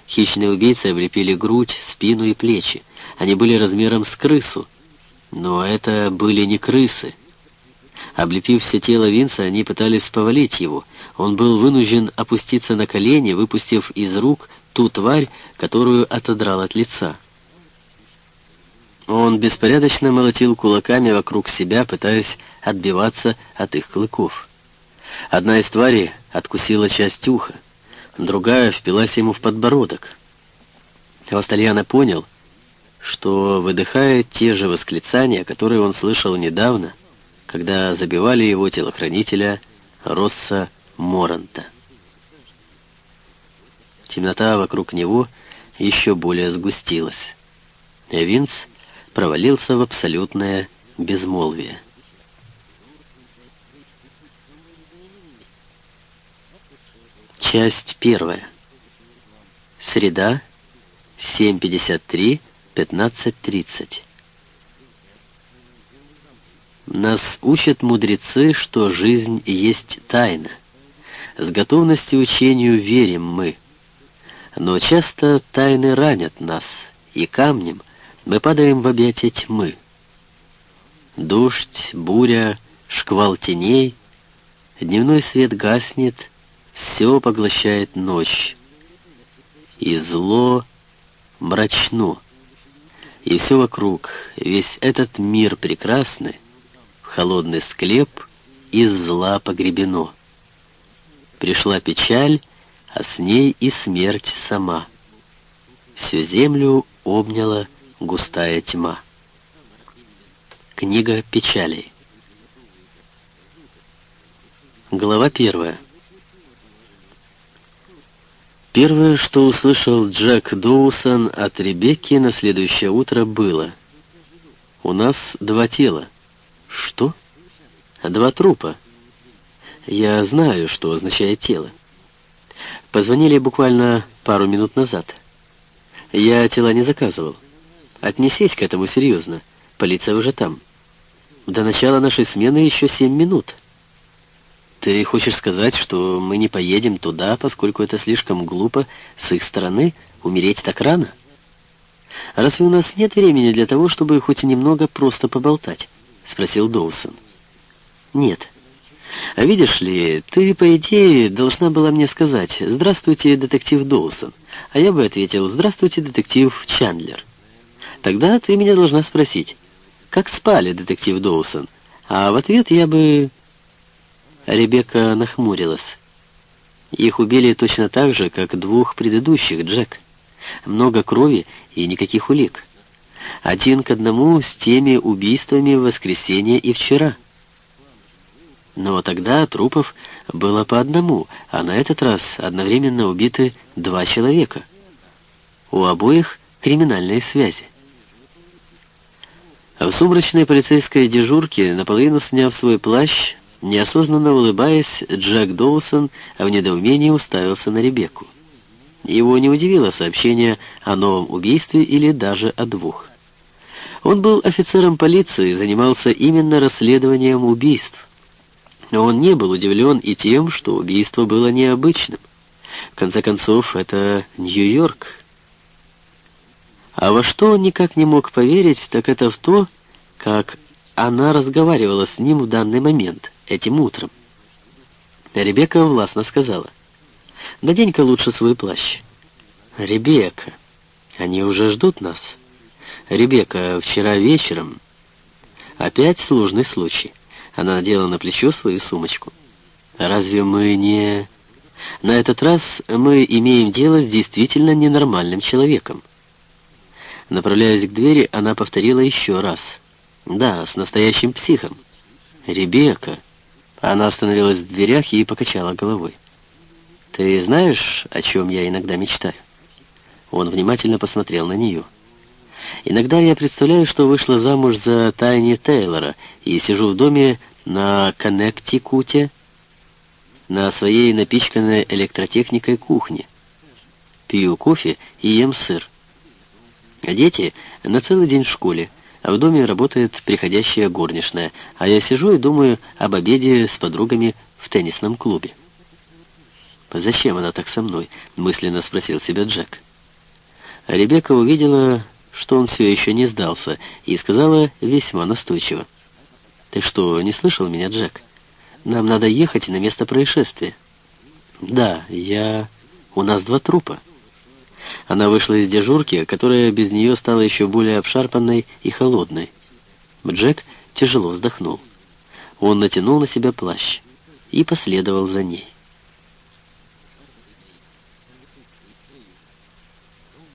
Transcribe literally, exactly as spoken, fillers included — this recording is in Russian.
Хищные убийцы облепили грудь, спину и плечи. Они были размером с крысу. Но это были не крысы. Облепив все тело Винса, они пытались повалить его. Он был вынужден опуститься на колени, выпустив из рук ту тварь, которую отодрал от лица. Он беспорядочно молотил кулаками вокруг себя, пытаясь отбиваться от их клыков. Одна из тварей откусила часть уха, другая впилась ему в подбородок. Остальяно понял, что выдыхает те же восклицания, которые он слышал недавно, когда забивали его телохранителя Росса Моранта. Темнота вокруг него еще более сгустилась. Винс провалился в абсолютное безмолвие. Часть первая. Среда, семь пятьдесят три, пятнадцать тридцать. Нас учат мудрецы, что жизнь есть тайна. С готовностью учению верим мы. Но часто тайны ранят нас, и камнем мы падаем в объятия тьмы. Дождь, буря, шквал теней, дневной свет гаснет, все поглощает ночь. И зло мрачно, и все вокруг, весь этот мир прекрасный, в холодный склеп из зла погребено. Пришла печаль, а с ней и смерть сама. Всю землю обняла густая тьма. Книга печалей. Глава первая. Первое, что услышал Джек Доусон от Ребекки на следующее утро, было: «У нас два тела». «Что?» «Два трупа». «Я знаю, что означает тело. Позвонили буквально пару минут назад. Я тела не заказывал. Отнесись к этому серьезно. Полиция уже там. До начала нашей смены еще семь минут». «Ты хочешь сказать, что мы не поедем туда, поскольку это слишком глупо с их стороны умереть так рано? Разве у нас нет времени для того, чтобы хоть немного просто поболтать?» — спросил Доусон. «Нет. А видишь ли, ты, по идее, должна была мне сказать: «Здравствуйте, детектив Доусон». А я бы ответил: «Здравствуйте, детектив Чандлер». Тогда ты меня должна спросить: «Как спали, детектив Доусон?» А в ответ я бы... Ребекка нахмурилась. «Их убили точно так же, как двух предыдущих, Джек. Много крови и никаких улик. Один к одному с теми убийствами в воскресенье и вчера. Но тогда трупов было по одному, а на этот раз одновременно убиты два человека. У обоих криминальные связи». В сумрачной полицейской дежурке, наполовину сняв свой плащ, неосознанно улыбаясь, Джек Доусон в недоумении уставился на Ребекку. Его не удивило сообщение о новом убийстве или даже о двух. Он был офицером полиции и занимался именно расследованием убийств. Но он не был удивлен и тем, что убийство было необычным. В конце концов, это Нью-Йорк. А во что он никак не мог поверить, так это в то, как она разговаривала с ним в данный момент, этим утром. Ребекка властно сказала: «Надень-ка лучше свой плащ». «Ребекка, они уже ждут нас». «Ребекка, вчера вечером...» Опять сложный случай. Она надела на плечо свою сумочку. «Разве мы не...» «На этот раз мы имеем дело с действительно ненормальным человеком». Направляясь к двери, она повторила еще раз: «Да, с настоящим психом». «Ребекка...» Она остановилась в дверях и покачала головой. «Ты знаешь, о чем я иногда мечтаю?» Он внимательно посмотрел на нее. «Иногда я представляю, что вышла замуж за Тайни Тейлора и сижу в доме на Коннектикуте, на своей напичканной электротехникой кухне. Пью кофе и ем сыр. А дети на целый день в школе, а в доме работает приходящая горничная, а я сижу и думаю об обеде с подругами в теннисном клубе». «Зачем она так со мной?» — мысленно спросил себя Джек. Ребекка увидела, что он все еще не сдался, и сказала весьма настойчиво: «Ты что, не слышал меня, Джек? Нам надо ехать на место происшествия». «Да, я... У нас два трупа». Она вышла из дежурки, которая без нее стала еще более обшарпанной и холодной. Джек тяжело вздохнул. Он натянул на себя плащ и последовал за ней.